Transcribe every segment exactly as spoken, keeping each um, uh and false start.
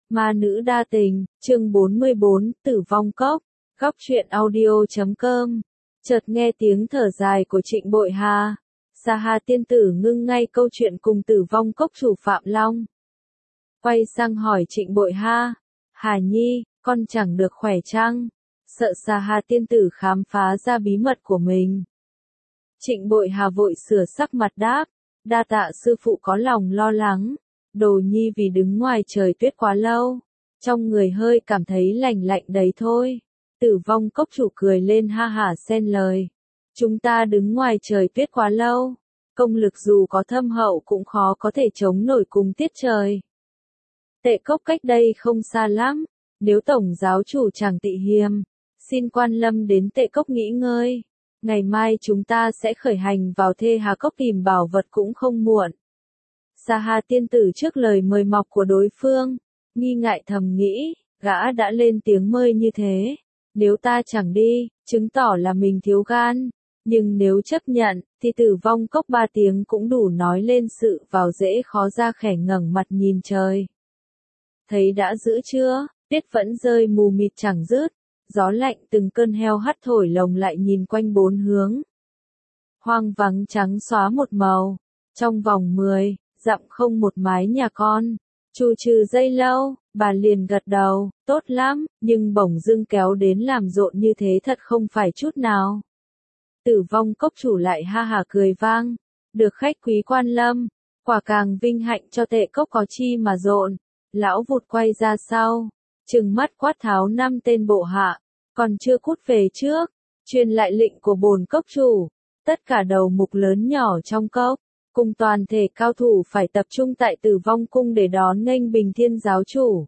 Ma nữ đa tình, chương bốn mươi bốn, tử vong cốc, góc truyện audio chấm com. Chợt nghe tiếng thở dài của Trịnh Bội Hà. Sa Hà tiên tử ngưng ngay câu chuyện cùng tử vong cốc chủ Phạm Long. Quay sang hỏi Trịnh Bội Hà, Hà Nhi, con chẳng được khỏe chăng? Sợ Sa Hà tiên tử khám phá ra bí mật của mình. Trịnh Bội Hà vội sửa sắc mặt đáp, đa tạ sư phụ có lòng lo lắng. Đồ nhi vì đứng ngoài trời tuyết quá lâu, trong người hơi cảm thấy lạnh lạnh đấy thôi. Tử vong cốc chủ cười lên ha hả xen lời. Chúng ta đứng ngoài trời tuyết quá lâu, công lực dù có thâm hậu cũng khó có thể chống nổi cùng tiết trời. Tệ cốc cách đây không xa lắm, nếu tổng giáo chủ chẳng tị hiềm, xin quan lâm đến tệ cốc nghỉ ngơi. Ngày mai chúng ta sẽ khởi hành vào Thê Hà Cốc tìm bảo vật cũng không muộn. Sa Hà tiên tử trước lời mời mọc của đối phương, nghi ngại thầm nghĩ, gã đã lên tiếng mời như thế, nếu ta chẳng đi, chứng tỏ là mình thiếu gan, nhưng nếu chấp nhận, thì tử vong cốc ba tiếng cũng đủ nói lên sự vào dễ khó ra khẽ ngẩng mặt nhìn trời. Thấy đã giữ chưa, tuyết vẫn rơi mù mịt chẳng dứt, gió lạnh từng cơn heo hắt thổi lồng lại nhìn quanh bốn hướng. Hoang vắng trắng xóa một màu, trong vòng mười dặm không một mái nhà con. Chù trừ giây lâu, bà liền gật đầu, tốt lắm, nhưng bỗng dưng kéo đến làm rộn như thế thật không phải chút nào. Tử vong cốc chủ lại ha hả cười vang, được khách quý quan lâm, quả càng vinh hạnh cho tệ cốc có chi mà rộn. Lão vụt quay ra sau, trừng mắt quát tháo năm tên bộ hạ, còn chưa cút về trước, truyền lại lệnh của bổn cốc chủ, tất cả đầu mục lớn nhỏ trong cốc, cùng toàn thể cao thủ phải tập trung tại tử vong cung để đón nghênh Bình Thiên giáo chủ.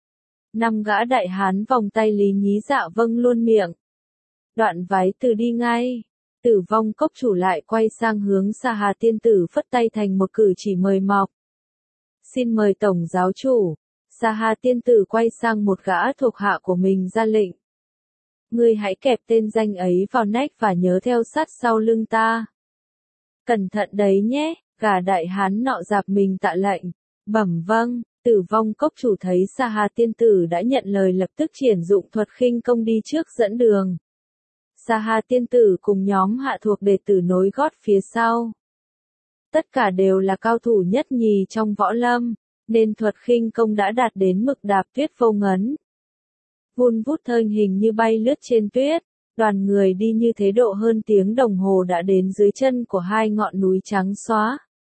Năm gã đại hán vòng tay Lý Nhí dạ vâng luôn miệng. Đoạn vái từ đi ngay, tử vong cốc chủ lại quay sang hướng Sa Hà tiên tử phất tay thành một cử chỉ mời mọc. Xin mời tổng giáo chủ. Sa Hà tiên tử quay sang một gã thuộc hạ của mình ra lệnh. Ngươi hãy kẹp tên danh ấy vào nách và nhớ theo sát sau lưng ta. Cẩn thận đấy nhé, gã đại hán nọ dạp mình tạ lệnh. Bẩm vâng, tử vong cốc chủ thấy Sa Hà tiên tử đã nhận lời lập tức triển dụng thuật khinh công đi trước dẫn đường. Sa Hà tiên tử cùng nhóm hạ thuộc đệ tử nối gót phía sau. Tất cả đều là cao thủ nhất nhì trong võ lâm, nên thuật khinh công đã đạt đến mực đạp tuyết vô ngấn. Vun vút thân hình như bay lướt trên tuyết, đoàn người đi như thế độ hơn tiếng đồng hồ đã đến dưới chân của hai ngọn núi trắng xóa.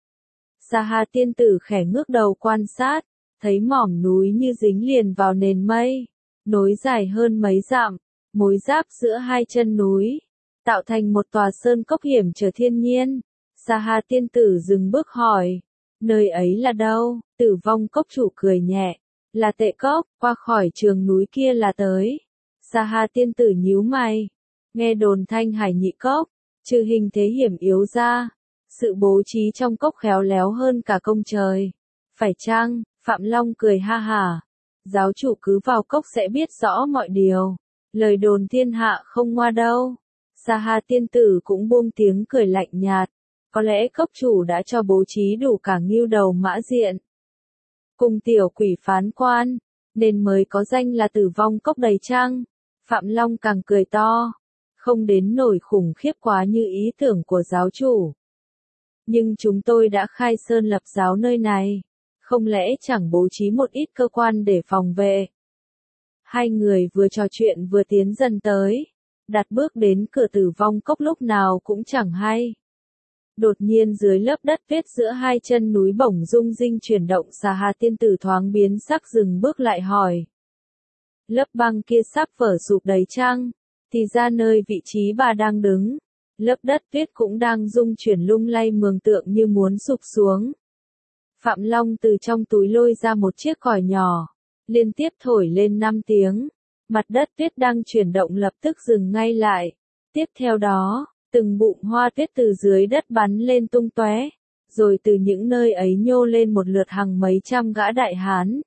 Sa Hà tiên tử khẽ ngước đầu quan sát, thấy mỏm núi như dính liền vào nền mây, nối dài hơn mấy dặm, mối giáp giữa hai chân núi, tạo thành một tòa sơn cốc hiểm trở thiên nhiên. Sa Hà tiên tử dừng bước hỏi, nơi ấy là đâu? Tử vong cốc chủ cười nhẹ, là Tệ Cốc, qua khỏi trường núi kia là tới. Sa Hà tiên tử nhíu mày, nghe đồn Thanh Hải nhị cốc, trừ hình thế hiểm yếu ra, sự bố trí trong cốc khéo léo hơn cả công trời. Phải chăng? Phạm Long cười ha hả, giáo chủ cứ vào cốc sẽ biết rõ mọi điều, lời đồn thiên hạ không ngoa đâu. Sa Hà tiên tử cũng buông tiếng cười lạnh nhạt, có lẽ cốc chủ đã cho bố trí đủ cả ngưu đầu mã diện cùng tiểu quỷ phán quan, nên mới có danh là tử vong cốc đầy trăng. Phạm Long càng cười to, không đến nổi khủng khiếp quá như ý tưởng của giáo chủ. Nhưng chúng tôi đã khai sơn lập giáo nơi này, không lẽ chẳng bố trí một ít cơ quan để phòng vệ? Hai người vừa trò chuyện vừa tiến dần tới, đặt bước đến cửa tử vong cốc lúc nào cũng chẳng hay. Đột nhiên dưới lớp đất tuyết giữa hai chân núi bỗng rung rinh chuyển động. Sa Hà tiên tử thoáng biến sắc dừng bước lại hỏi. Lớp băng kia sắp vỡ sụp đầy chăng? Thì ra nơi vị trí bà đang đứng, lớp đất tuyết cũng đang rung chuyển lung lay mường tượng như muốn sụp xuống. Phạm Long từ trong túi lôi ra một chiếc còi nhỏ, liên tiếp thổi lên năm tiếng. Mặt đất tuyết đang chuyển động lập tức dừng ngay lại. Tiếp theo đó, từng bụm hoa tuyết từ dưới đất bắn lên tung tóe, rồi từ những nơi ấy nhô lên một lượt hàng mấy trăm gã đại hán.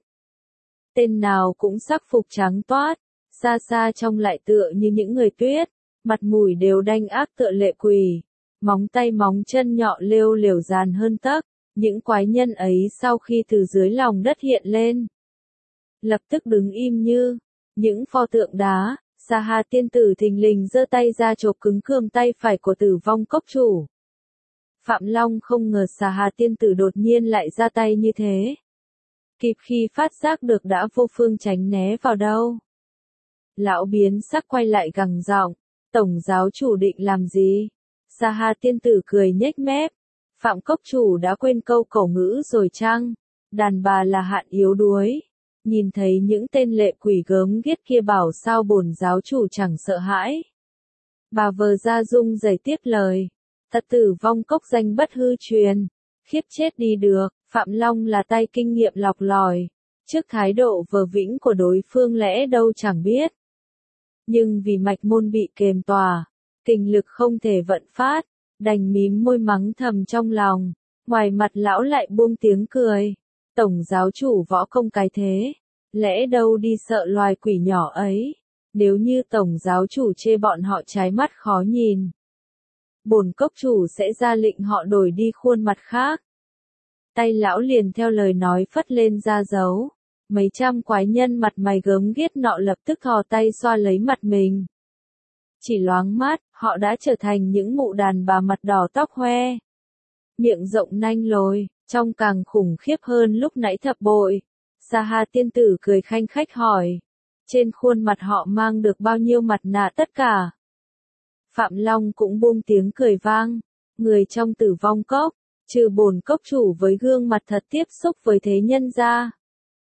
Tên nào cũng sắc phục trắng toát, xa xa trông lại tựa như những người tuyết, mặt mũi đều đanh ác tựa lệ quỷ, móng tay móng chân nhọ lêu lều dàn hơn tấc. Những quái nhân ấy sau khi từ dưới lòng đất hiện lên, lập tức đứng im như những pho tượng đá. Sa Hà tiên tử thình lình giơ tay ra chộp cứng cườm tay phải của Tử Vong cốc chủ. Phạm Long không ngờ Sa Hà tiên tử đột nhiên lại ra tay như thế. Kịp khi phát giác được đã vô phương tránh né vào đâu. Lão biến sắc quay lại gằn giọng, tổng giáo chủ định làm gì? Sa Hà tiên tử cười nhếch mép, Phạm cốc chủ đã quên câu cổ ngữ rồi chăng? Đàn bà là hạn yếu đuối. Nhìn thấy những tên lệ quỷ gớm ghiếc kia bảo sao bổn giáo chủ chẳng sợ hãi. Bà vờ ra rung rẩy tiếp lời. Thật Tử Vong cốc danh bất hư truyền. Khiếp chết đi được, Phạm Long là tay kinh nghiệm lọc lòi. Trước thái độ vờ vĩnh của đối phương lẽ đâu chẳng biết. Nhưng vì mạch môn bị kềm tỏa, kình lực không thể vận phát, đành mím môi mắng thầm trong lòng. Ngoài mặt lão lại buông tiếng cười. Tổng giáo chủ võ công cái thế, lẽ đâu đi sợ loài quỷ nhỏ ấy, nếu như tổng giáo chủ chê bọn họ trái mắt khó nhìn. Bổn cốc chủ sẽ ra lệnh họ đổi đi khuôn mặt khác. Tay lão liền theo lời nói phất lên ra dấu, mấy trăm quái nhân mặt mày gớm ghiếc nọ lập tức thò tay xoa lấy mặt mình. Chỉ loáng mát, họ đã trở thành những mụ đàn bà mặt đỏ tóc hoe. Miệng rộng nanh lồi, trông càng khủng khiếp hơn lúc nãy thập bội. Sa Hà tiên tử cười khanh khách hỏi. Trên khuôn mặt họ mang được bao nhiêu mặt nạ tất cả? Phạm Long cũng buông tiếng cười vang. Người trong Tử Vong cốc, trừ bổn cốc chủ với gương mặt thật tiếp xúc với thế nhân ra.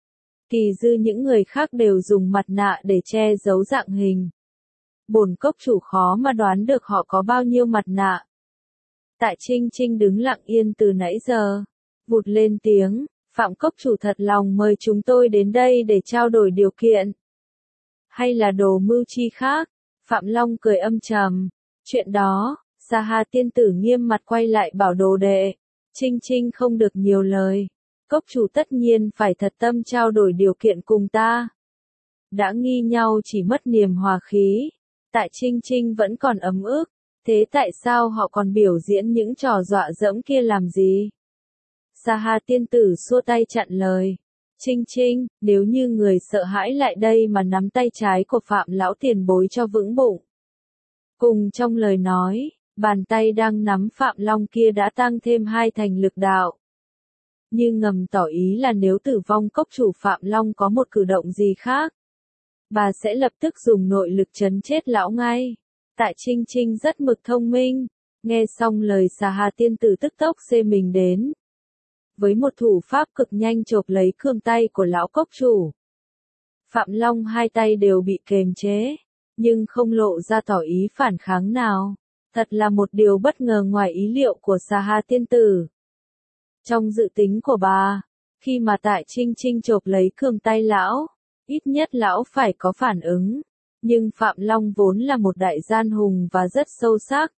Kỳ dư những người khác đều dùng mặt nạ để che giấu dạng hình. Bổn cốc chủ khó mà đoán được họ có bao nhiêu mặt nạ. Tại Trinh Trinh đứng lặng yên từ nãy giờ, vụt lên tiếng, Phạm cốc chủ thật lòng mời chúng tôi đến đây để trao đổi điều kiện. Hay là đồ mưu chi khác? Phạm Long cười âm trầm, chuyện đó, Sa Hà tiên tử nghiêm mặt quay lại bảo đồ đệ, Trinh Trinh không được nhiều lời, cốc chủ tất nhiên phải thật tâm trao đổi điều kiện cùng ta. Đã nghi nhau chỉ mất niềm hòa khí, tại Trinh Trinh vẫn còn ấm ức. Thế tại sao họ còn biểu diễn những trò dọa dẫm kia làm gì? Sa Hà tiên tử xua tay chặn lời. Trinh Trinh, nếu như người sợ hãi lại đây mà nắm tay trái của Phạm lão tiền bối cho vững bụng. Cùng trong lời nói, bàn tay đang nắm Phạm Long kia đã tăng thêm hai thành lực đạo. Như ngầm tỏ ý là nếu Tử Vong cốc chủ Phạm Long có một cử động gì khác, bà sẽ lập tức dùng nội lực trấn chết lão ngay. Tại Trinh Trinh rất mực thông minh, nghe xong lời Sa Hà tiên tử tức tốc xê mình đến. Với một thủ pháp cực nhanh chộp lấy cương tay của lão cốc chủ. Phạm Long hai tay đều bị kềm chế, nhưng không lộ ra tỏ ý phản kháng nào. Thật là một điều bất ngờ ngoài ý liệu của Sa Hà tiên tử. Trong dự tính của bà, khi mà tại Trinh Trinh chộp lấy cương tay lão, ít nhất lão phải có phản ứng. Nhưng Phạm Long vốn là một đại gian hùng và rất sâu sắc.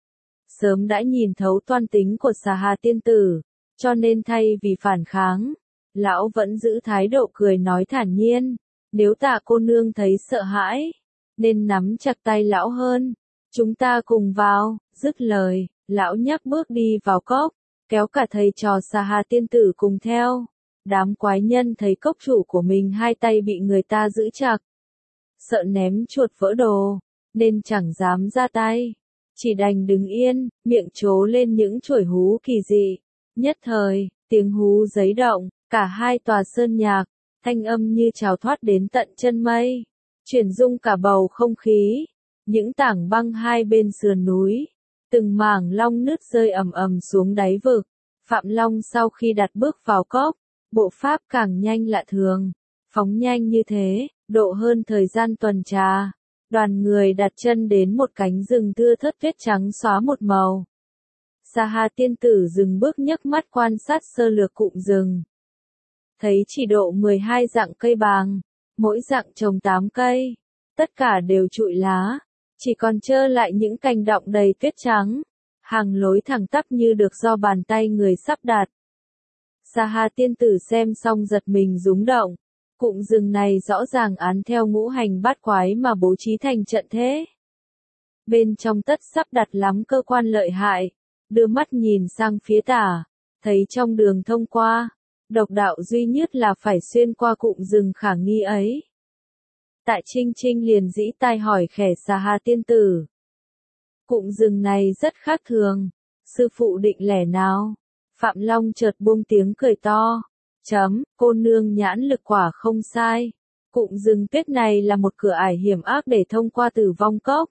Sớm đã nhìn thấu toan tính của Sa Hà tiên tử, cho nên thay vì phản kháng, lão vẫn giữ thái độ cười nói thản nhiên, nếu Tạ cô nương thấy sợ hãi, nên nắm chặt tay lão hơn, chúng ta cùng vào. Dứt lời, lão nhấc bước đi vào cốc, kéo cả thầy trò Sa Hà tiên tử cùng theo. Đám quái nhân thấy cốc chủ của mình hai tay bị người ta giữ chặt, sợ ném chuột vỡ đồ, nên chẳng dám ra tay, chỉ đành đứng yên, miệng trố lên những chổi hú kỳ dị. Nhất thời, tiếng hú giấy động, cả hai tòa sơn nhạc, thanh âm như trào thoát đến tận chân mây, chuyển rung cả bầu không khí. Những tảng băng hai bên sườn núi, từng mảng long nứt rơi ầm ầm xuống đáy vực. Phạm Long sau khi đặt bước vào cốc, bộ pháp càng nhanh lạ thường, phóng nhanh như thế, độ hơn thời gian tuần trà. Đoàn người đặt chân đến một cánh rừng thưa thớt tuyết trắng xóa một màu. Sa Hà tiên tử dừng bước nhấc mắt quan sát sơ lược cụm rừng. Thấy chỉ độ mười hai dạng cây bàng, mỗi dạng trồng tám cây, tất cả đều trụi lá, chỉ còn trơ lại những cành đọng đầy tuyết trắng, hàng lối thẳng tắp như được do bàn tay người sắp đặt. Sa Hà tiên tử xem xong giật mình rúng động, cụm rừng này rõ ràng án theo ngũ hành bát quái mà bố trí thành trận thế. Bên trong tất sắp đặt lắm cơ quan lợi hại, đưa mắt nhìn sang phía tả, thấy trong đường thông qua, Độc đạo duy nhất là phải xuyên qua cụm rừng khả nghi ấy. Tại Trinh Trinh liền dĩ tai hỏi khẻ Xà Hà tiên tử. Cụm rừng này rất khác thường, sư phụ định lẻ nào? Phạm Long chợt buông tiếng cười to. Chấm, cô nương nhãn lực quả không sai. Cụm rừng tuyết này là một cửa ải hiểm ác để thông qua Tử Vong Cốc.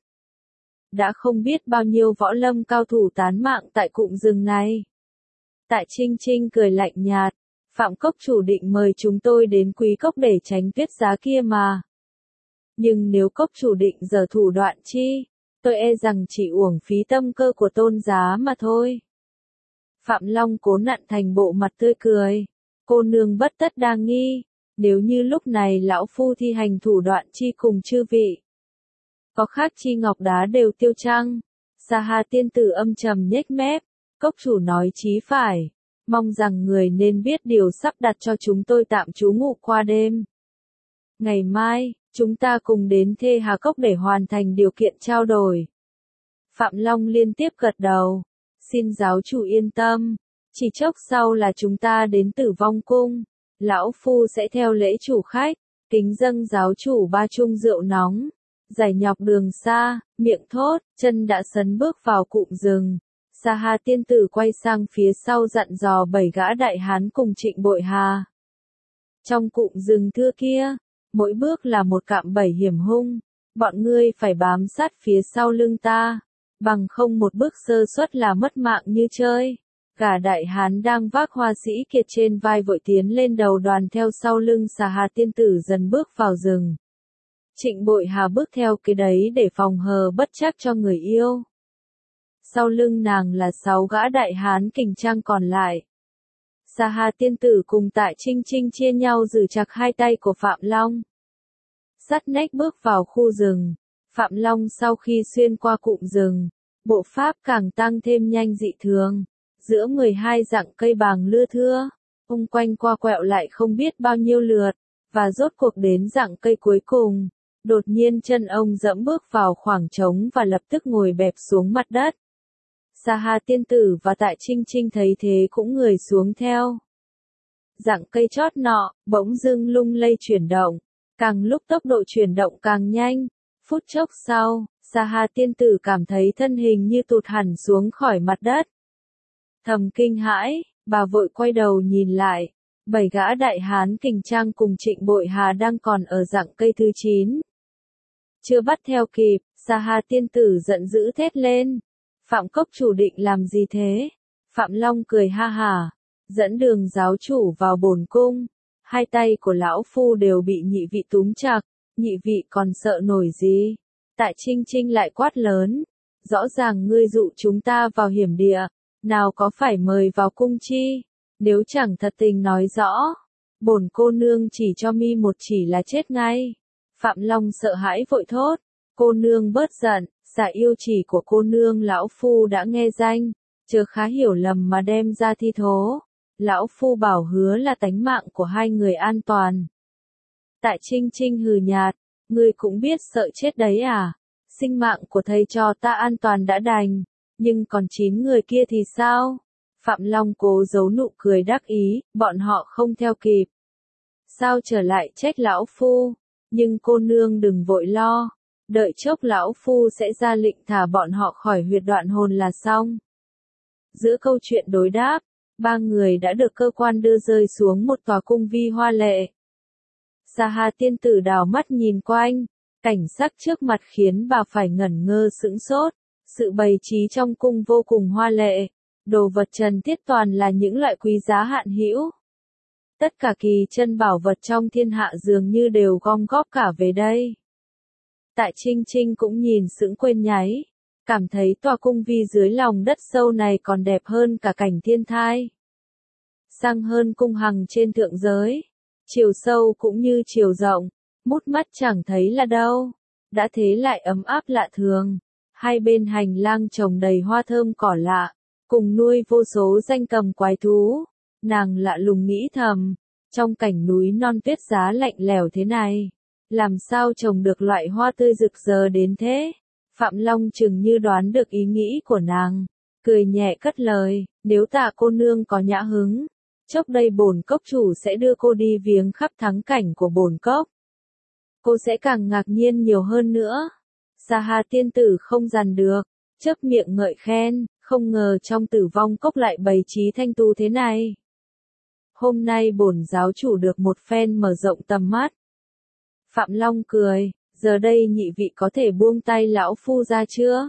Đã không biết bao nhiêu võ lâm cao thủ tán mạng tại cụm rừng này. Tại Trinh Trinh cười lạnh nhạt. Phạm Cốc chủ định mời chúng tôi đến Quý Cốc để tránh tuyết giá kia mà. Nhưng nếu Cốc chủ định giở thủ đoạn chi, tôi e rằng chỉ uổng phí tâm cơ của tôn giá mà thôi. Phạm Long cố nặn thành bộ mặt tươi cười. Cô nương bất tất đa nghi, nếu như lúc này lão phu thi hành thủ đoạn chi cùng chư vị. Có khác chi ngọc đá đều tiêu trăng. Xà Hà tiên tử âm trầm nhếch mép. Cốc chủ nói chí phải. Mong rằng người nên biết điều sắp đặt cho chúng tôi tạm trú ngụ qua đêm. Ngày mai, chúng ta cùng đến Thê Hà Cốc để hoàn thành điều kiện trao đổi. Phạm Long liên tiếp gật đầu. Xin giáo chủ yên tâm. Chỉ chốc sau là chúng ta đến Tử Vong Cung. Lão phu sẽ theo lễ chủ khách, kính dâng giáo chủ ba chung rượu nóng. Giải nhọc đường xa, miệng thốt, chân đã sấn bước vào cụm rừng. Xà Hà tiên tử quay sang phía sau dặn dò bảy gã đại hán cùng Trịnh Bội Hà. Trong cụm rừng thưa kia, mỗi bước là một cạm bẫy hiểm hung, bọn ngươi phải bám sát phía sau lưng ta, bằng không một bước sơ suất là mất mạng như chơi. Cả đại hán đang vác hoa sĩ kiệt trên vai vội tiến lên đầu đoàn theo sau lưng Xà Hà tiên tử dần bước vào rừng. Trịnh Bội Hà bước theo cái đấy để phòng hờ bất trắc cho người yêu. Sau lưng nàng là sáu gã đại hán kình trang còn lại. Xà Hà tiên tử cùng Tại Trinh Trinh chia nhau giữ chặt hai tay của Phạm Long. Sắt nách bước vào khu rừng. Phạm Long sau khi xuyên qua cụm rừng, bộ pháp càng tăng thêm nhanh dị thường. Giữa mười hai dặm cây bàng lưa thưa, ông quanh qua quẹo lại không biết bao nhiêu lượt, và rốt cuộc đến dặm cây cuối cùng. Đột nhiên chân ông dẫm bước vào khoảng trống và lập tức ngồi bẹp xuống mặt đất. Xà Hà tiên tử và Tại Trinh Trinh thấy thế cũng người xuống theo. Dặng cây chót nọ, bỗng dưng lung lay chuyển động, càng lúc tốc độ chuyển động càng nhanh. Phút chốc sau, Xà Hà tiên tử cảm thấy thân hình như tụt hẳn xuống khỏi mặt đất. Thầm kinh hãi, bà vội quay đầu nhìn lại. Bảy gã đại hán kình trang cùng Trịnh Bội Hà đang còn ở dặng cây thứ chín. Chưa bắt theo kịp, Xà Hà tiên tử giận dữ thét lên. Phạm Cốc chủ định làm gì thế? Phạm Long cười ha hả, dẫn đường giáo chủ vào bổn cung. Hai tay của lão phu đều bị nhị vị túm chặt, nhị vị còn sợ nổi gì? Tại Trinh Trinh lại quát lớn. Rõ ràng ngươi dụ chúng ta vào hiểm địa, nào có phải mời vào cung chi? Nếu chẳng thật tình nói rõ, bổn cô nương chỉ cho mi một chỉ là chết ngay. Phạm Long sợ hãi vội thốt. Cô nương bớt giận. Dạ yêu chỉ của cô nương lão phu đã nghe danh, chớ khá hiểu lầm mà đem ra thi thố. Lão phu bảo hứa là tánh mạng của hai người an toàn. Tại Trinh Trinh hừ nhạt, ngươi cũng biết sợ chết đấy à? Sinh mạng của thầy trò ta an toàn đã đành, nhưng còn chín người kia thì sao? Phạm Long cố giấu nụ cười đắc ý, bọn họ không theo kịp. Sao trở lại trách lão phu? Nhưng cô nương đừng vội lo. Đợi chốc lão phu sẽ ra lệnh thả bọn họ khỏi huyệt đoạn hồn là xong. Giữa câu chuyện đối đáp, ba người đã được cơ quan đưa rơi xuống một tòa cung vi hoa lệ. Xà Hà tiên tử đào mắt nhìn quanh, cảnh sắc trước mặt khiến bà phải ngẩn ngơ sững sốt. Sự bày trí trong cung vô cùng hoa lệ, đồ vật trần tiết toàn là những loại quý giá hạn hữu. Tất cả kỳ chân bảo vật trong thiên hạ dường như đều gom góp cả về đây. Tại Trinh Trinh cũng nhìn sững quên nháy, cảm thấy tòa cung vi dưới lòng đất sâu này còn đẹp hơn cả cảnh thiên thai. Sang hơn cung hằng trên thượng giới, chiều sâu cũng như chiều rộng, mút mắt chẳng thấy là đâu, đã thế lại ấm áp lạ thường. Hai bên hành lang trồng đầy hoa thơm cỏ lạ, cùng nuôi vô số danh cầm quái thú. Nàng lạ lùng nghĩ thầm, trong cảnh núi non tuyết giá lạnh lẽo thế này, làm sao trồng được loại hoa tươi rực rỡ đến thế? Phạm Long chừng như đoán được ý nghĩ của nàng, cười nhẹ cất lời, nếu Tạ cô nương có nhã hứng, Chốc đây bổn cốc chủ sẽ đưa cô đi viếng khắp thắng cảnh của bổn cốc. Cô sẽ càng ngạc nhiên nhiều hơn nữa. Sa Hà tiên tử không dằn được, chớp miệng ngợi khen, không ngờ trong Tử Vong Cốc lại bày trí thanh tu thế này. Hôm nay bổn giáo chủ được một phen mở rộng tầm mắt. Phạm Long cười, giờ đây nhị vị có thể buông tay lão phu ra chưa?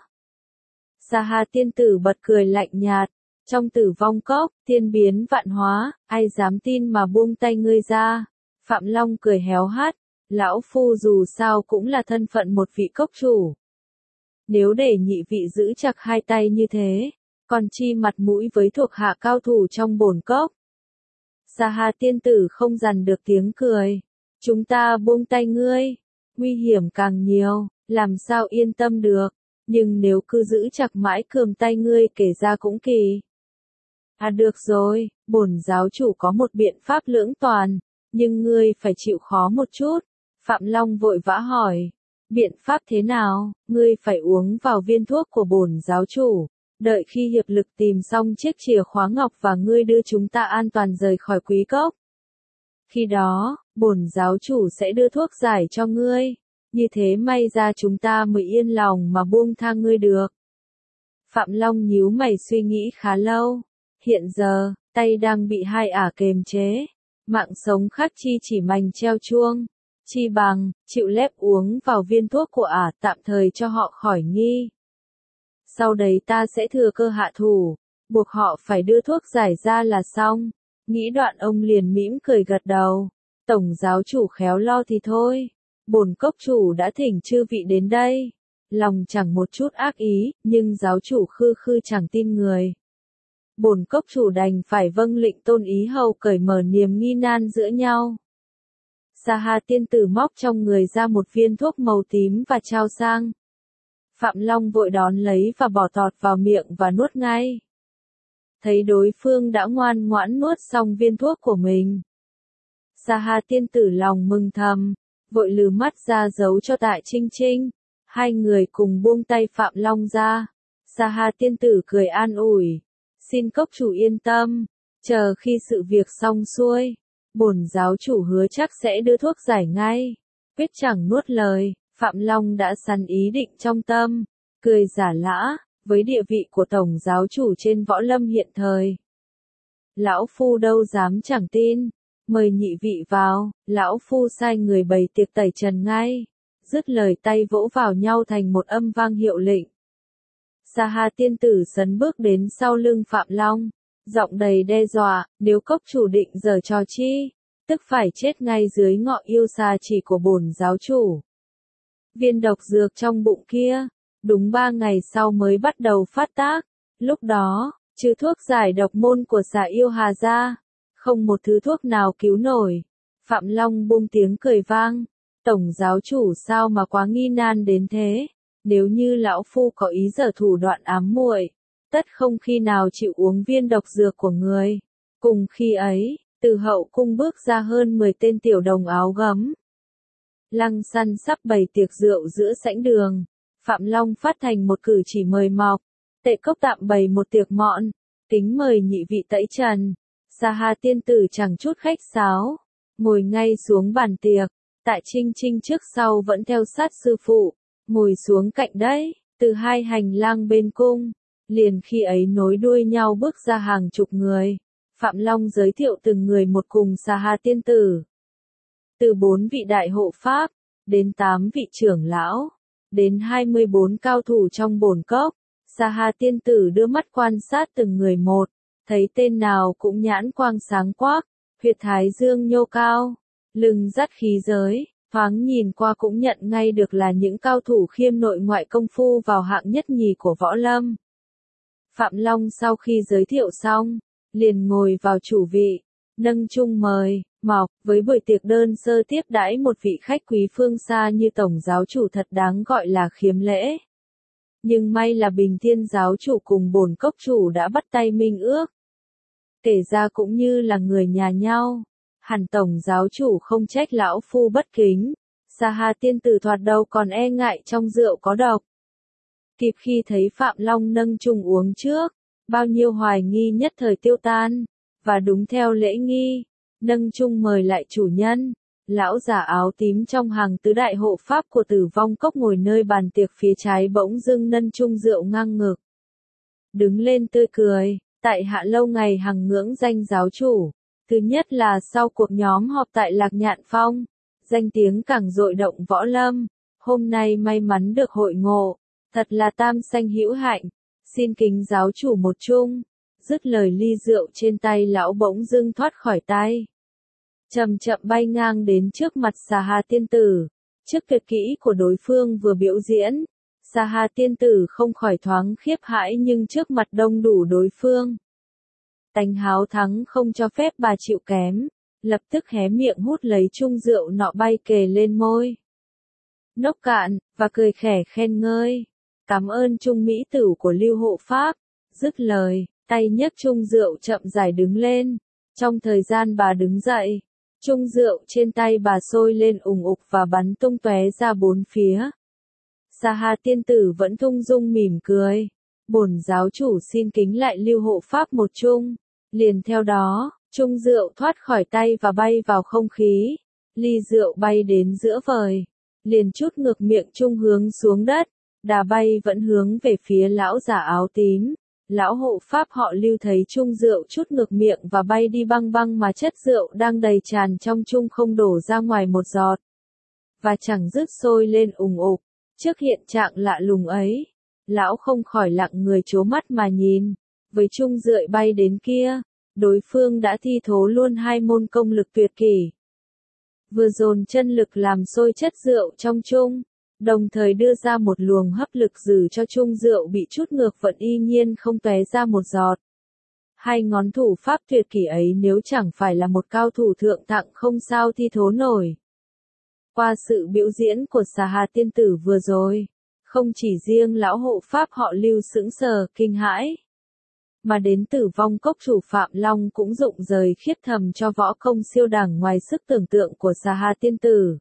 Sa Hà tiên tử bật cười lạnh nhạt, trong Tử Vong Cốc, thiên biến vạn hóa, ai dám tin mà buông tay ngươi ra? Phạm Long cười héo hắt, lão phu dù sao cũng là thân phận một vị cốc chủ. Nếu để nhị vị giữ chặt hai tay như thế, còn chi mặt mũi với thuộc hạ cao thủ trong bổn cốc. Sa Hà tiên tử không dằn được tiếng cười, chúng ta buông tay ngươi, nguy hiểm càng nhiều, làm sao yên tâm được, nhưng nếu cứ giữ chặt mãi cườm tay ngươi kể ra cũng kỳ. À được rồi, bổn giáo chủ có một biện pháp lưỡng toàn, nhưng ngươi phải chịu khó một chút. Phạm Long vội vã hỏi, biện pháp thế nào? Ngươi phải uống vào viên thuốc của bổn giáo chủ, đợi khi hiệp lực tìm xong chiếc chìa khóa ngọc và ngươi đưa chúng ta an toàn rời khỏi quý cốc. Khi đó, bổn giáo chủ sẽ đưa thuốc giải cho ngươi, như thế may ra chúng ta mới yên lòng mà buông tha ngươi được. Phạm Long nhíu mày suy nghĩ khá lâu, hiện giờ, tay đang bị hai ả kềm chế, mạng sống khắc chi chỉ mành treo chuông. Chi bằng, chịu lép uống vào viên thuốc của ả tạm thời cho họ khỏi nghi. Sau đấy ta sẽ thừa cơ hạ thủ, buộc họ phải đưa thuốc giải ra là xong. Nghĩ đoạn ông liền mỉm cười gật đầu. Tổng giáo chủ khéo lo thì thôi. Bổn cốc chủ đã thỉnh chư vị đến đây. Lòng chẳng một chút ác ý, nhưng giáo chủ khư khư chẳng tin người. Bổn cốc chủ đành phải vâng lệnh tôn ý hầu cởi mở niềm nghi nan giữa nhau. Sa Hà tiên tử móc trong người ra một viên thuốc màu tím và trao sang. Phạm Long vội đón lấy và bỏ tọt vào miệng và nuốt ngay. Thấy đối phương đã ngoan ngoãn nuốt xong viên thuốc của mình. Sa Hà tiên tử lòng mừng thầm, vội lừ mắt ra giấu cho Tạ Trinh Trinh. Hai người cùng buông tay Phạm Long ra. Sa Hà tiên tử cười an ủi, xin cốc chủ yên tâm, chờ khi sự việc xong xuôi. Bổn giáo chủ hứa chắc sẽ đưa thuốc giải ngay. Quyết chẳng nuốt lời, Phạm Long đã sẵn ý định trong tâm, cười giả lã, với địa vị của tổng giáo chủ trên võ lâm hiện thời. Lão phu đâu dám chẳng tin, mời nhị vị vào, lão phu sai người bày tiệc tẩy trần ngay. Dứt lời tay vỗ vào nhau thành một âm vang hiệu lệnh. Sa Hà tiên tử sấn bước đến sau lưng Phạm Long. Giọng đầy đe dọa, nếu cốc chủ định giở trò chi, tức phải chết ngay dưới ngọ yêu xà chỉ của bổn giáo chủ. Viên độc dược trong bụng kia, đúng ba ngày sau mới bắt đầu phát tác, lúc đó, trừ thuốc giải độc môn của xà yêu Hà ra, không một thứ thuốc nào cứu nổi. Phạm Long buông tiếng cười vang, tổng giáo chủ sao mà quá nghi nan đến thế, nếu như lão phu có ý giở thủ đoạn ám muội, tất không khi nào chịu uống viên độc dược của người. Cùng khi ấy, từ hậu cung bước ra hơn mười tên tiểu đồng áo gấm. Lăng Săn sắp bày tiệc rượu giữa sảnh đường. Phạm Long phát thành một cử chỉ mời mọc. Tệ cốc tạm bày một tiệc mọn, kính mời nhị vị tẩy trần. Sa Hà tiên tử chẳng chút khách sáo, ngồi ngay xuống bàn tiệc. Tạ Trinh Trinh trước sau vẫn theo sát sư phụ, ngồi xuống cạnh đấy, từ hai hành lang bên cung. Liền khi ấy nối đuôi nhau bước ra hàng chục người. Phạm Long giới thiệu từng người một cùng Sa Hà tiên tử. Từ bốn vị đại hộ pháp, đến tám vị trưởng lão, đến hai mươi bốn cao thủ trong bổn cốc. Sa Hà tiên tử đưa mắt quan sát từng người một, thấy tên nào cũng nhãn quang sáng quắc, huyệt thái dương nhô cao, lưng dắt khí giới, thoáng nhìn qua cũng nhận ngay được là những cao thủ khiêm nội ngoại công phu vào hạng nhất nhì của võ lâm. Phạm Long sau khi giới thiệu xong, liền ngồi vào chủ vị, nâng chung mời, mọc, với buổi tiệc đơn sơ tiếp đãi một vị khách quý phương xa như tổng giáo chủ thật đáng gọi là khiếm lễ. Nhưng may là Bình Thiên giáo chủ cùng bổn cốc chủ đã bắt tay minh ước. Kể ra cũng như là người nhà nhau, hẳn tổng giáo chủ không trách lão phu bất kính. Sa Hà tiên tử thoạt đầu còn e ngại trong rượu có độc. Kịp khi thấy Phạm Long nâng chung uống trước, bao nhiêu hoài nghi nhất thời tiêu tan. và đúng theo lễ nghi, nâng chung mời lại chủ nhân. Lão già áo tím trong hàng tứ đại hộ pháp của Tử Vong Cốc ngồi nơi bàn tiệc phía trái bỗng dưng nâng chung rượu ngang ngực. Đứng lên tươi cười, tại hạ lâu ngày hằng ngưỡng danh giáo chủ. Thứ nhất là sau cuộc nhóm họp tại Lạc Nhạn Phong, danh tiếng càng dội động võ lâm. Hôm nay may mắn được hội ngộ, thật là tam sanh hữu hạnh, xin kính giáo chủ một chung. Dứt lời ly rượu trên tay lão bỗng dưng thoát khỏi tay. Chậm chậm bay ngang đến trước mặt Xà Hà tiên tử. Trước tuyệt kỹ của đối phương vừa biểu diễn, Xà Hà tiên tử không khỏi thoáng khiếp hãi nhưng trước mặt đông đủ đối phương. Tánh háo thắng không cho phép bà chịu kém, lập tức hé miệng hút lấy chung rượu nọ bay kề lên môi. Nốc cạn, và cười khẽ khen ngơi. Cảm ơn chung mỹ tử của Lưu Hộ Pháp. Dứt lời, tay nhấc chung rượu chậm rãi đứng lên. Trong thời gian bà đứng dậy, chung rượu trên tay bà sôi lên ùng ục và bắn tung tóe ra bốn phía. Xà Hà tiên tử vẫn thung dung mỉm cười. Bổn giáo chủ xin kính lại Lưu Hộ Pháp một chung. Liền theo đó, chung rượu thoát khỏi tay và bay vào không khí. Ly rượu bay đến giữa vời. Liền chút ngược miệng chung hướng xuống đất. Đà bay vẫn hướng về phía lão già áo tím. Lão hộ pháp họ Lưu thấy chung rượu chút ngược miệng và bay đi băng băng mà chất rượu đang đầy tràn trong chung không đổ ra ngoài một giọt. Và chẳng dứt sôi lên ùng ục. Trước hiện trạng lạ lùng ấy, lão không khỏi lặng người trố mắt mà nhìn. Với chung rượu bay đến kia, đối phương đã thi thố luôn hai môn công lực tuyệt kỷ. Vừa dồn chân lực làm sôi chất rượu trong chung, đồng thời đưa ra một luồng hấp lực giữ cho chung rượu bị chút ngược vẫn y nhiên không tóe ra một giọt. Hai ngón thủ pháp tuyệt kỷ ấy nếu chẳng phải là một cao thủ thượng tặng không sao thi thố nổi. Qua sự biểu diễn của Xà Hà tiên tử vừa rồi, không chỉ riêng lão hộ pháp họ Lưu sững sờ kinh hãi, mà đến Tử Vong Cốc chủ Phạm Long cũng rụng rời khiếp thầm cho võ công siêu đẳng ngoài sức tưởng tượng của Xà Hà tiên tử.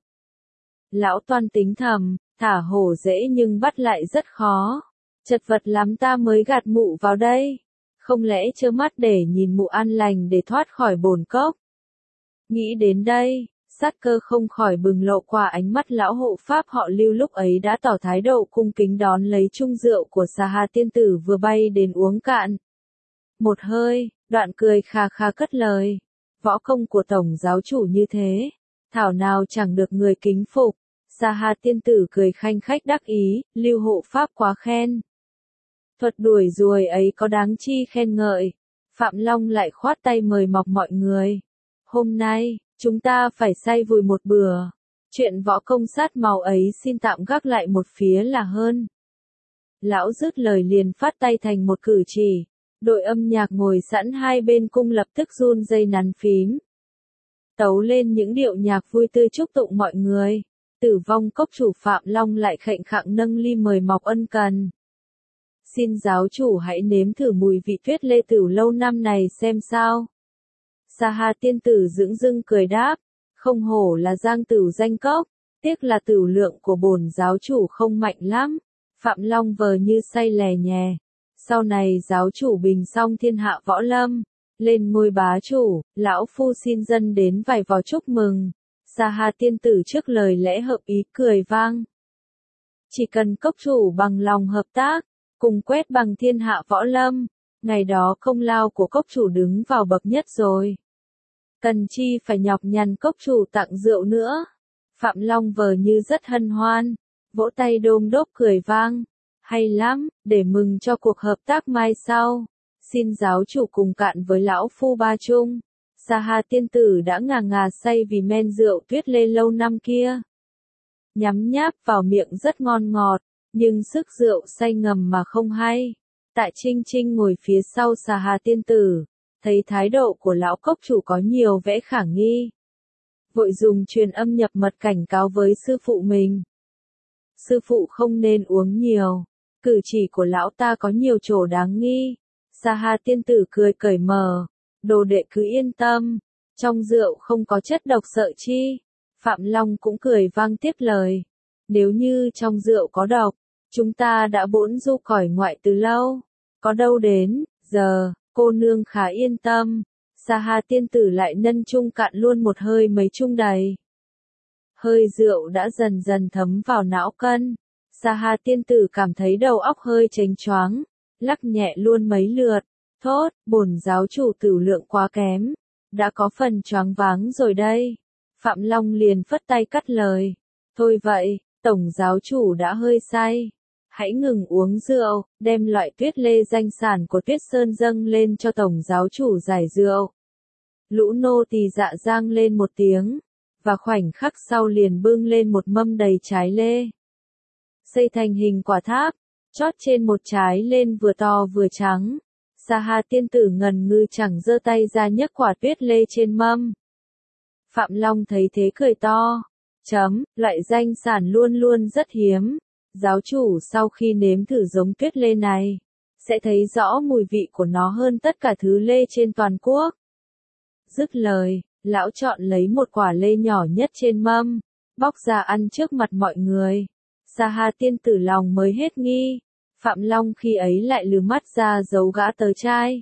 Lão toan tính thầm, thả hổ dễ nhưng bắt lại rất khó. Chật vật lắm ta mới gạt mụ vào đây. Không lẽ trơ mắt để nhìn mụ an lành để thoát khỏi bồn cốc. Nghĩ đến đây, sát cơ không khỏi bừng lộ qua ánh mắt lão hộ pháp họ Lưu lúc ấy đã tỏ thái độ cung kính đón lấy chung rượu của Xà Hà tiên tử vừa bay đến uống cạn. Một hơi, đoạn cười kha kha cất lời. Võ công của tổng giáo chủ như thế, thảo nào chẳng được người kính phục. Xà Hà tiên tử cười khanh khách đắc ý, Lưu hộ pháp quá khen. Thuật đuổi ruồi ấy có đáng chi khen ngợi. Phạm Long lại khoát tay mời mọc mọi người. Hôm nay, chúng ta phải say vùi một bữa. Chuyện võ công sát màu ấy xin tạm gác lại một phía là hơn. Lão dứt lời liền phát tay thành một cử chỉ. Đội âm nhạc ngồi sẵn hai bên cung lập tức run rây nắn phím. Tấu lên những điệu nhạc vui tươi chúc tụng mọi người. Tử Vong Cốc chủ Phạm Long lại khệnh khạng nâng ly mời mọc ân cần. Xin giáo chủ hãy nếm thử mùi vị tuyết lê tửu lâu năm này xem sao. Xà Hà tiên tử dửng dưng cười đáp, không hổ là giang tửu danh cốc, tiếc là tửu lượng của bổn giáo chủ không mạnh lắm. Phạm Long vờ như say lè nhè. Sau này giáo chủ bình xong thiên hạ võ lâm, lên ngôi bá chủ, lão phu xin dân đến vài vò chúc mừng. Xà Hà tiên tử trước lời lẽ hợp ý cười vang. Chỉ cần cốc chủ bằng lòng hợp tác, cùng quét bằng thiên hạ võ lâm, ngày đó công lao của cốc chủ đứng vào bậc nhất rồi. Cần chi phải nhọc nhằn cốc chủ tặng rượu nữa. Phạm Long vờ như rất hân hoan, vỗ tay đôm đốp cười vang. Hay lắm, để mừng cho cuộc hợp tác mai sau. Xin giáo chủ cùng cạn với lão phu ba chung. Xà Hà tiên tử đã ngà ngà say vì men rượu tuyết lê lâu năm kia. Nhắm nháp vào miệng rất ngon ngọt, nhưng sức rượu say ngầm mà không hay. Tại Trinh Trinh ngồi phía sau Xà Hà tiên tử, thấy thái độ của lão cốc chủ có nhiều vẻ khả nghi. Vội dùng truyền âm nhập mật cảnh cáo với sư phụ mình. Sư phụ không nên uống nhiều, cử chỉ của lão ta có nhiều chỗ đáng nghi. Xà Hà tiên tử cười cởi mở, đồ đệ cứ yên tâm, trong rượu không có chất độc sợ chi. Phạm Long cũng cười vang tiếp lời, nếu như trong rượu có độc, chúng ta đã bỗng du khỏi ngoại từ lâu, có đâu đến, giờ, cô nương khá yên tâm. Sa Ha tiên tử lại nâng chung cạn luôn một hơi mấy chung đầy. Hơi rượu đã dần dần thấm vào não cân. Sa Ha tiên tử cảm thấy đầu óc hơi chênh choáng, lắc nhẹ luôn mấy lượt. Thốt, bổn giáo chủ tử lượng quá kém, đã có phần choáng váng rồi đây. Phạm Long liền phất tay cắt lời. Thôi vậy, tổng giáo chủ đã hơi say. Hãy ngừng uống rượu, đem loại tuyết lê danh sản của Tuyết Sơn dâng lên cho tổng giáo chủ giải rượu. Lũ nô tỳ dạ giang lên một tiếng, và khoảnh khắc sau liền bưng lên một mâm đầy trái lê. Xây thành hình quả tháp, chót trên một trái lên vừa to vừa trắng. Sa Ha tiên tử ngần ngư chẳng giơ tay ra nhấc quả tuyết lê trên mâm. Phạm Long thấy thế cười to. Chấm, loại danh sản luôn luôn rất hiếm. Giáo chủ sau khi nếm thử giống tuyết lê này, sẽ thấy rõ mùi vị của nó hơn tất cả thứ lê trên toàn quốc. Dứt lời, lão chọn lấy một quả lê nhỏ nhất trên mâm, bóc ra ăn trước mặt mọi người. Sa Ha tiên tử lòng mới hết nghi. Phạm Long khi ấy lại lừ mắt ra giấu gã tờ trai.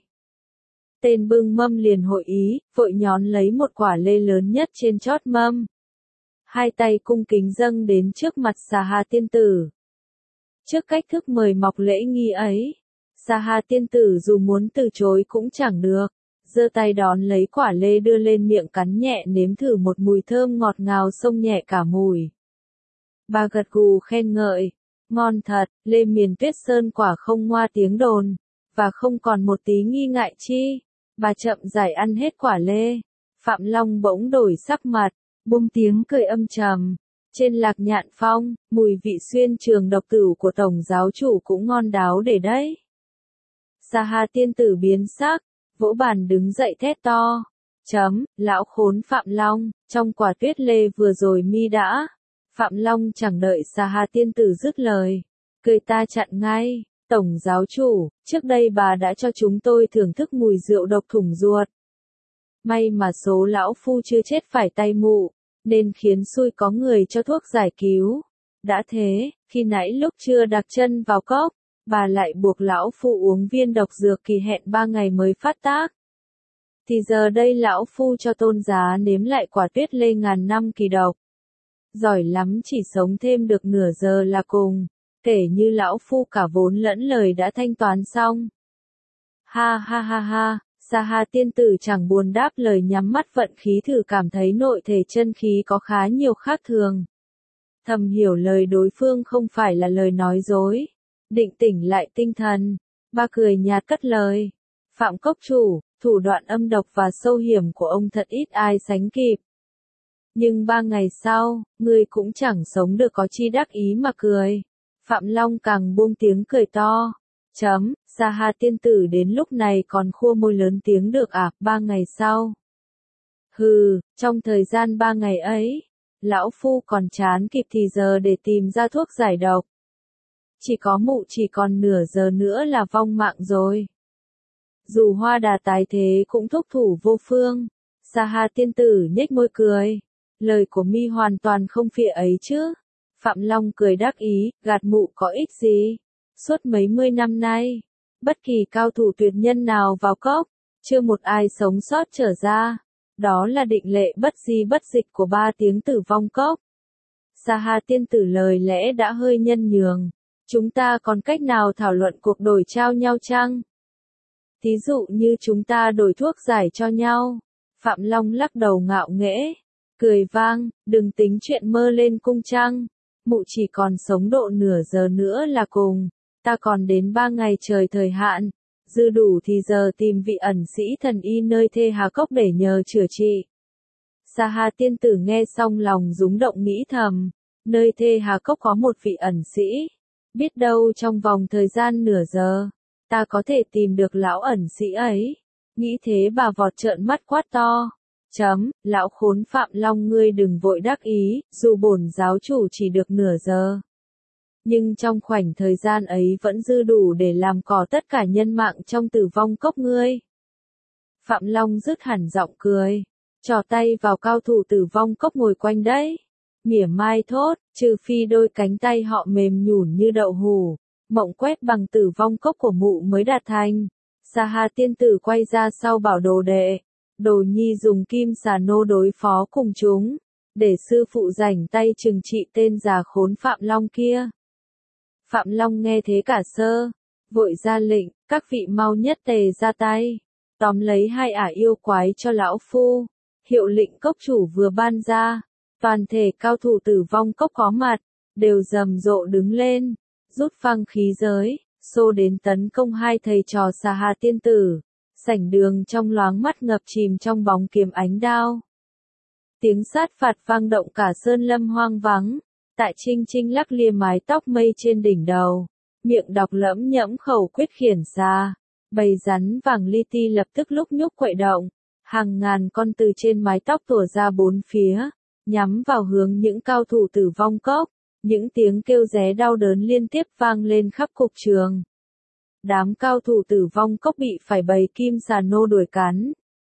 Tên bưng mâm liền hội ý, vội nhón lấy một quả lê lớn nhất trên chót mâm. Hai tay cung kính dâng đến trước mặt Sa Ha tiên tử. Trước cách thức mời mọc lễ nghi ấy, Sa Ha tiên tử dù muốn từ chối cũng chẳng được, giơ tay đón lấy quả lê đưa lên miệng cắn nhẹ nếm thử một mùi thơm ngọt ngào xông nhẹ cả mùi. Bà gật gù khen ngợi, ngon thật, lê miền Tuyết Sơn quả không ngoa tiếng đồn, và không còn một tí nghi ngại chi. Bà chậm rãi ăn hết quả lê. Phạm Long bỗng đổi sắc mặt, buông tiếng cười âm trầm. Trên Lạc Nhạn Phong, mùi vị xuyên trường độc tử của tổng giáo chủ cũng ngon đáo để đấy. Sa Ha tiên tử biến sắc, vỗ bàn đứng dậy thét to. Chấm, lão khốn Phạm Long, trong quả tuyết lê vừa rồi mi đã. Phạm Long chẳng đợi Sa Ha tiên tử dứt lời, cười ta chặn ngay. Tổng giáo chủ, trước đây bà đã cho chúng tôi thưởng thức mùi rượu độc thủng ruột. May mà số lão phu chưa chết phải tay mụ, nên khiến xui có người cho thuốc giải cứu. Đã thế, khi nãy lúc chưa đặt chân vào cốc, bà lại buộc lão phu uống viên độc dược kỳ hẹn ba ngày mới phát tác. Thì giờ đây lão phu cho tôn giá nếm lại quả tuyết lê ngàn năm kỳ độc. Giỏi lắm, chỉ sống thêm được nửa giờ là cùng. Kể như lão phu cả vốn lẫn lời đã thanh toán xong. Ha ha ha ha, Sa Ha tiên tử chẳng buồn đáp lời, nhắm mắt vận khí thử cảm thấy nội thể chân khí có khá nhiều khác thường. Thầm hiểu lời đối phương không phải là lời nói dối. Định tỉnh lại tinh thần, ba cười nhạt cất lời. Phạm cốc chủ, thủ đoạn âm độc và sâu hiểm của ông thật ít ai sánh kịp. Nhưng ba ngày sau, ngươi cũng chẳng sống được có chi đắc ý mà cười. Phạm Long càng buông tiếng cười to. Chấm, Sa Ha tiên tử đến lúc này còn khua môi lớn tiếng được à, ba ngày sau. Hừ, trong thời gian ba ngày ấy, lão phu còn chán kịp thì giờ để tìm ra thuốc giải độc. Chỉ có mụ chỉ còn nửa giờ nữa là vong mạng rồi. Dù Hoa Đà tái thế cũng thúc thủ vô phương. Sa Ha tiên tử nhếch môi cười. Lời của mi hoàn toàn không phịa ấy chứ. Phạm Long cười đắc ý, gạt mụ có ích gì. Suốt mấy mươi năm nay, bất kỳ cao thủ tuyệt nhân nào vào cốc, chưa một ai sống sót trở ra. Đó là định lệ bất di bất dịch của ba tiếng tử vong cốc. Sa Ha tiên tử lời lẽ đã hơi nhân nhường. Chúng ta còn cách nào thảo luận cuộc đổi trao nhau chăng? Thí dụ như chúng ta đổi thuốc giải cho nhau. Phạm Long lắc đầu ngạo nghễ, cười vang, đừng tính chuyện mơ lên cung trăng. Mụ chỉ còn sống độ nửa giờ nữa là cùng. Ta còn đến ba ngày trời thời hạn. Dư đủ thì giờ tìm vị ẩn sĩ thần y nơi Thê Hà Cốc để nhờ chữa trị. Sa Ha tiên tử nghe xong lòng rúng động nghĩ thầm. Nơi Thê Hà Cốc có một vị ẩn sĩ. Biết đâu trong vòng thời gian nửa giờ, ta có thể tìm được lão ẩn sĩ ấy. Nghĩ thế bà vọt trợn mắt quát to. Chấm, lão khốn Phạm Long ngươi đừng vội đắc ý, dù bổn giáo chủ chỉ được nửa giờ. Nhưng trong khoảnh thời gian ấy vẫn dư đủ để làm cỏ tất cả nhân mạng trong tử vong cốc ngươi. Phạm Long dứt hẳn giọng cười, trò tay vào cao thủ tử vong cốc ngồi quanh đấy. Mỉa mai thốt, trừ phi đôi cánh tay họ mềm nhũn như đậu hủ, mộng quét bằng tử vong cốc của mụ mới đạt thành. Sa Ha tiên tử quay ra sau bảo đồ đệ. Đồ nhi dùng kim xà nô đối phó cùng chúng, để sư phụ rảnh tay trừng trị tên già khốn Phạm Long kia. Phạm Long nghe thế cả sơ, vội ra lệnh, các vị mau nhất tề ra tay, tóm lấy hai ả yêu quái cho lão phu. Hiệu lệnh cốc chủ vừa ban ra, toàn thể cao thủ Tử Vong Cốc có mặt, đều rầm rộ đứng lên, rút phăng khí giới, xô đến tấn công hai thầy trò Xà Hà tiên tử. Sảnh đường trong loáng mắt ngập chìm trong bóng kiếm ánh đao. Tiếng sát phạt vang động cả sơn lâm hoang vắng. Tại Trinh Trinh lắc lia mái tóc mây trên đỉnh đầu, miệng đọc lẫm nhẫm khẩu quyết khiển ra. Bầy rắn vàng li ti lập tức lúc nhúc quậy động, hàng ngàn con từ trên mái tóc tủa ra bốn phía, nhắm vào hướng những cao thủ Tử Vong Cốc. Những tiếng kêu ré đau đớn liên tiếp vang lên khắp cục trường. Đám cao thủ Tử Vong Cốc bị phải bầy kim xà nô đuổi cắn.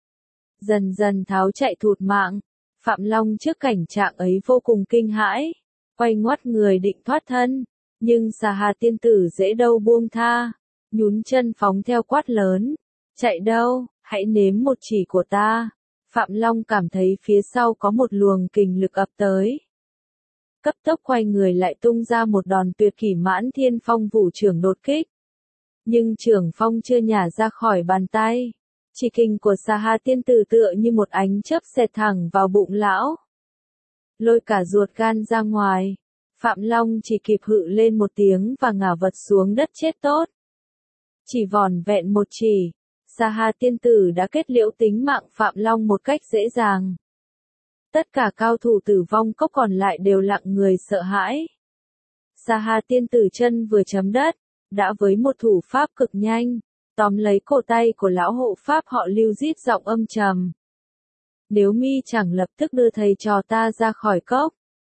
Dần dần tháo chạy thụt mạng, Phạm Long trước cảnh trạng ấy vô cùng kinh hãi, quay ngoắt người định thoát thân, nhưng Xà Hà tiên tử dễ đâu buông tha, nhún chân phóng theo quát lớn, chạy đâu, hãy nếm một chỉ của ta. Phạm Long cảm thấy phía sau có một luồng kình lực ập tới. Cấp tốc quay người lại tung ra một đòn tuyệt kỷ Mãn Thiên Phong Vũ trưởng đột kích. Nhưng trưởng phong chưa nhả ra khỏi bàn tay, chỉ kình của Xà Hà tiên tử tựa như một ánh chớp xẹt thẳng vào bụng lão, lôi cả ruột gan ra ngoài. Phạm Long chỉ kịp hự lên một tiếng và ngả vật xuống đất chết tốt. Chỉ vỏn vẹn một chỉ, Xà Hà tiên tử đã kết liễu tính mạng Phạm Long một cách dễ dàng. Tất cả cao thủ Tử Vong Cốc còn lại đều lặng người sợ hãi. Xà Hà tiên tử chân vừa chấm đất, đã với một thủ pháp cực nhanh, tóm lấy cổ tay của lão hộ pháp họ Lưu rít giọng âm trầm. Nếu mi chẳng lập tức đưa thầy trò ta ra khỏi cốc,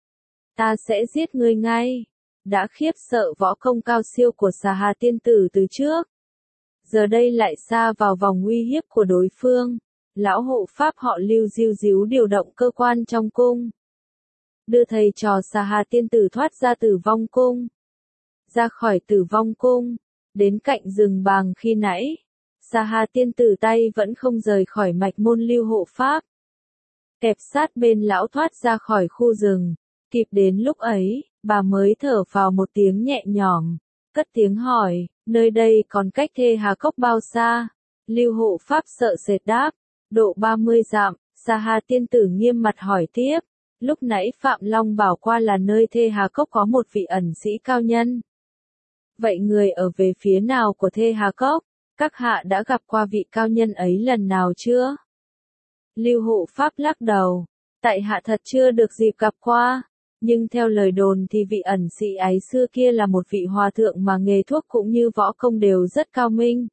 ta sẽ giết ngươi ngay. Đã khiếp sợ võ công cao siêu của Xà Hà tiên tử từ trước, giờ đây lại xa vào vòng uy hiếp của đối phương. Lão hộ pháp họ Lưu díu díu điều động cơ quan trong cung, đưa thầy trò Xà Hà tiên tử thoát ra Tử Vong cung. Ra khỏi Tử Vong cung, đến cạnh rừng bàng khi nãy, Xà Hà tiên tử tay vẫn không rời khỏi mạch môn Lưu hộ pháp. Kẹp sát bên lão thoát ra khỏi khu rừng, kịp đến lúc ấy, bà mới thở phào một tiếng nhẹ nhõm, cất tiếng hỏi, nơi đây còn cách Thê Hà Cốc bao xa? Lưu hộ pháp sợ sệt đáp, độ ba mươi dặm. Xà Hà tiên tử nghiêm mặt hỏi tiếp, lúc nãy Phạm Long bảo qua là nơi Thê Hà Cốc có một vị ẩn sĩ cao nhân. Vậy người ở về phía nào của Thê Hà Cốc? Các hạ đã gặp qua vị cao nhân ấy lần nào chưa? Lưu hộ pháp lắc đầu, tại hạ thật chưa được dịp gặp qua, nhưng theo lời đồn thì vị ẩn sĩ ấy xưa kia là một vị hòa thượng mà nghề thuốc cũng như võ công đều rất cao minh.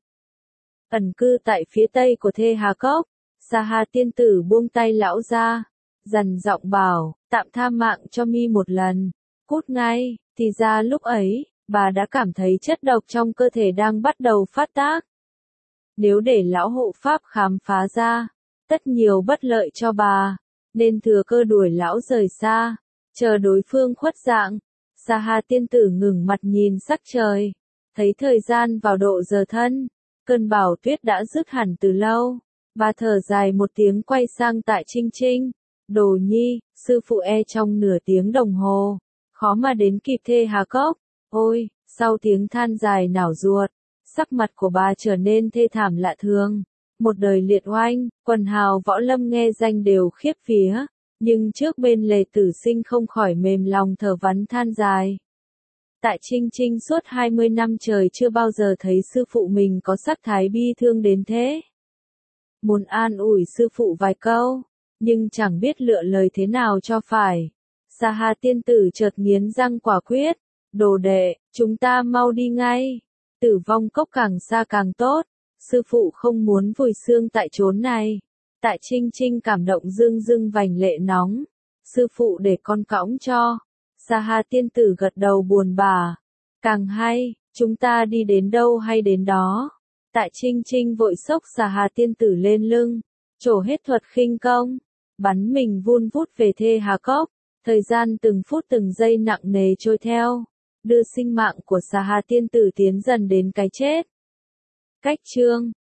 Ẩn cư tại phía tây của Thê Hà Cốc. Xà Hà tiên tử buông tay lão ra, dằn giọng bảo, tạm tha mạng cho mi một lần, cút ngay. Thì ra lúc ấy, bà đã cảm thấy chất độc trong cơ thể đang bắt đầu phát tác. Nếu để lão hộ pháp khám phá ra, tất nhiều bất lợi cho bà, nên thừa cơ đuổi lão rời xa, chờ đối phương khuất dạng. Xà Hà tiên tử ngừng mặt nhìn sắc trời, thấy thời gian vào độ giờ thân, cơn bão tuyết đã dứt hẳn từ lâu. Bà thở dài một tiếng quay sang Tại Trinh Trinh, Đồ nhi, sư phụ e trong nửa tiếng đồng hồ, khó mà đến kịp Thê Hà Cốc. Ôi, sau tiếng than dài nảo ruột, sắc mặt của bà trở nên thê thảm lạ thường. Một đời liệt oanh, quần hào võ lâm nghe danh đều khiếp vía, nhưng trước bên lề tử sinh không khỏi mềm lòng thở vắn than dài. Tại Trinh Trinh suốt hai mươi năm trời chưa bao giờ thấy sư phụ mình có sắc thái bi thương đến thế. Muốn an ủi sư phụ vài câu, nhưng chẳng biết lựa lời thế nào cho phải. Xà Hà tiên tử chợt nghiến răng quả quyết, đồ đệ, chúng ta mau đi ngay. Tử Vong Cốc càng xa càng tốt, sư phụ không muốn vùi xương tại chốn này. Tại Trinh Trinh cảm động rưng rưng vành lệ nóng, sư phụ để con cõng cho. Xà Hà tiên tử gật đầu buồn bã, càng hay, chúng ta đi đến đâu hay đến đó. Tại Trinh Trinh vội xốc Xà Hà tiên tử lên lưng, trổ hết thuật khinh công, bắn mình vun vút về Thê Hà Cốc. Thời gian từng phút từng giây nặng nề trôi theo, đưa sinh mạng của Xà Hà tiên tử tiến dần đến cái chết. Cách chương